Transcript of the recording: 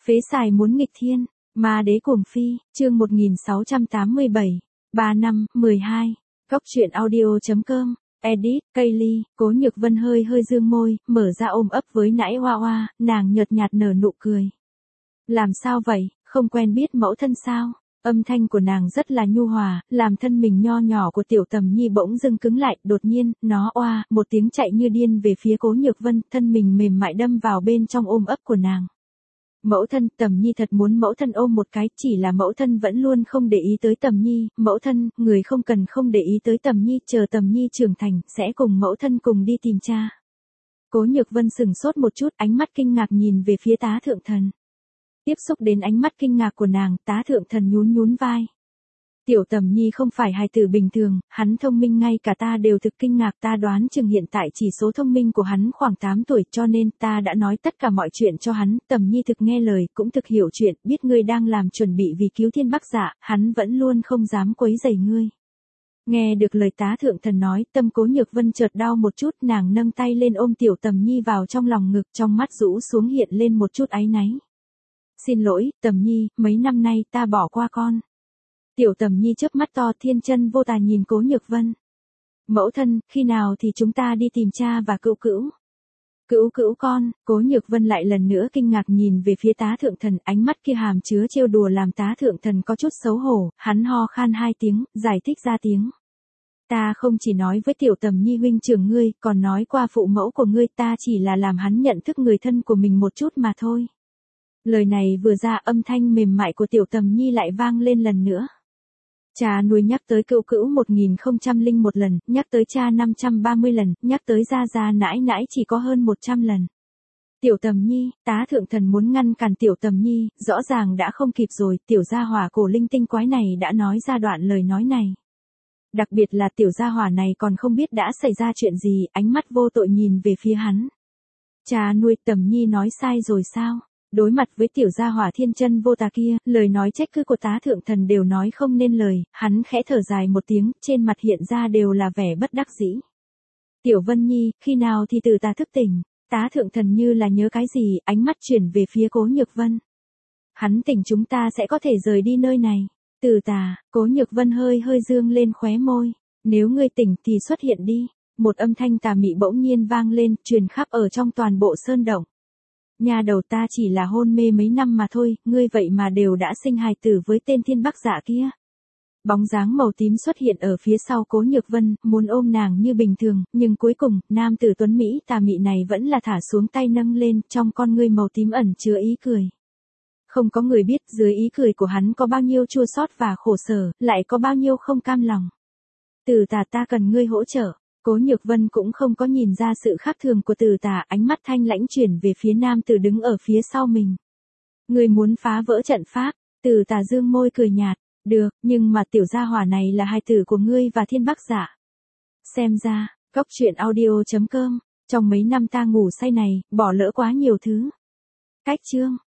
Phế xài muốn nghịch thiên, ma đế cuồng phi, chương 1687, 3 năm, 12, Góc truyện audio.com, edit, Kaylee, Cố Nhược Vân hơi dương môi, mở ra ôm ấp với nãi hoa hoa, nàng nhợt nhạt nở nụ cười. Làm sao vậy, không quen biết mẫu thân sao? Âm thanh của nàng rất là nhu hòa, làm thân mình nho nhỏ của Tiểu Tầm Nhi bỗng dưng cứng lại, đột nhiên, nó oa, một tiếng chạy như điên về phía Cố Nhược Vân, thân mình mềm mại đâm vào bên trong ôm ấp của nàng. Mẫu thân, Tầm Nhi thật muốn mẫu thân ôm một cái, chỉ là mẫu thân vẫn luôn không để ý tới Tầm Nhi, mẫu thân, người không cần không để ý tới Tầm Nhi, chờ Tầm Nhi trưởng thành, sẽ cùng mẫu thân cùng đi tìm cha. Cố Nhược Vân sừng sốt một chút, ánh mắt kinh ngạc nhìn về phía Tá Thượng Thần. Tiếp xúc đến ánh mắt kinh ngạc của nàng, Tá Thượng Thần nhún vai. Tiểu Tầm Nhi không phải hài tử bình thường, hắn thông minh ngay cả ta đều thực kinh ngạc, ta đoán chừng hiện tại chỉ số thông minh của hắn khoảng 8 tuổi, cho nên ta đã nói tất cả mọi chuyện cho hắn, Tầm Nhi thực nghe lời, cũng thực hiểu chuyện, biết ngươi đang làm chuẩn bị vì cứu Thiên Bắc Dạ, hắn vẫn luôn không dám quấy rầy ngươi. Nghe được lời Tá Thượng Thần nói, tâm Cố Nhược Vân chợt đau một chút, nàng nâng tay lên ôm Tiểu Tầm Nhi vào trong lòng ngực, trong mắt rũ xuống hiện lên một chút áy náy. Xin lỗi, Tầm Nhi, mấy năm nay ta bỏ qua con. Tiểu Tầm Nhi chớp mắt to, thiên chân vô tà nhìn Cố Nhược Vân. Mẫu thân, khi nào thì chúng ta đi tìm cha và cữu cữu? Cữu con, Cố Nhược Vân lại lần nữa kinh ngạc nhìn về phía Tá Thượng Thần, ánh mắt kia hàm chứa trêu đùa làm Tá Thượng Thần có chút xấu hổ, hắn ho khan 2 tiếng, giải thích ra tiếng. Ta không chỉ nói với Tiểu Tầm Nhi huynh trưởng ngươi, còn nói qua phụ mẫu của ngươi, ta chỉ là làm hắn nhận thức người thân của mình một chút mà thôi. Lời này vừa ra, âm thanh mềm mại của Tiểu Tầm Nhi lại vang lên lần nữa. Cha nuôi nhắc tới cữu cữu 1001 lần, nhắc tới cha 530 lần, nhắc tới gia nãi chỉ có hơn 100 lần. Tiểu Tầm Nhi, Tá Thượng Thần muốn ngăn cản Tiểu Tầm Nhi, rõ ràng đã không kịp rồi, tiểu gia hỏa cổ linh tinh quái này đã nói ra đoạn lời nói này. Đặc biệt là tiểu gia hỏa này còn không biết đã xảy ra chuyện gì, ánh mắt vô tội nhìn về phía hắn. Cha nuôi, Tầm Nhi nói sai rồi sao? Đối mặt với tiểu gia hỏa thiên chân vô tà kia, lời nói trách cứ của Tá Thượng Thần đều nói không nên lời, hắn khẽ thở dài một tiếng, trên mặt hiện ra đều là vẻ bất đắc dĩ. Tiểu Vân Nhi, khi nào thì từ ta thức tỉnh? Tá Thượng Thần như là nhớ cái gì, ánh mắt chuyển về phía Cố Nhược Vân. Hắn tỉnh chúng ta sẽ có thể rời đi nơi này. Từ tà, Cố Nhược Vân hơi dương lên khóe môi. Nếu ngươi tỉnh thì xuất hiện đi. Một âm thanh tà mị bỗng nhiên vang lên, truyền khắp ở trong toàn bộ sơn động. Nhà đầu, ta chỉ là hôn mê mấy năm mà thôi, ngươi vậy mà đều đã sinh hài tử với tên Thiên Bắc Dạ kia. Bóng dáng màu tím xuất hiện ở phía sau Cố Nhược Vân, muốn ôm nàng như bình thường, nhưng cuối cùng, nam tử tuấn Mỹ tà mị này vẫn là thả xuống tay nâng lên, trong con ngươi màu tím ẩn chứa ý cười. Không có người biết dưới ý cười của hắn có bao nhiêu chua xót và khổ sở, lại có bao nhiêu không cam lòng. Từ tà, ta cần ngươi hỗ trợ. Cố Nhược Vân cũng không có nhìn ra sự khác thường của Từ tà, ánh mắt thanh lãnh chuyển về phía nam tử đứng ở phía sau mình. Người muốn phá vỡ trận pháp? Từ tà dương môi cười nhạt. Được, nhưng mà tiểu gia hỏa này là hài tử của ngươi và Thiên Bắc Dạ. Xem ra, Góc truyện audio.com, trong mấy năm ta ngủ say này, bỏ lỡ quá nhiều thứ. Cách chương.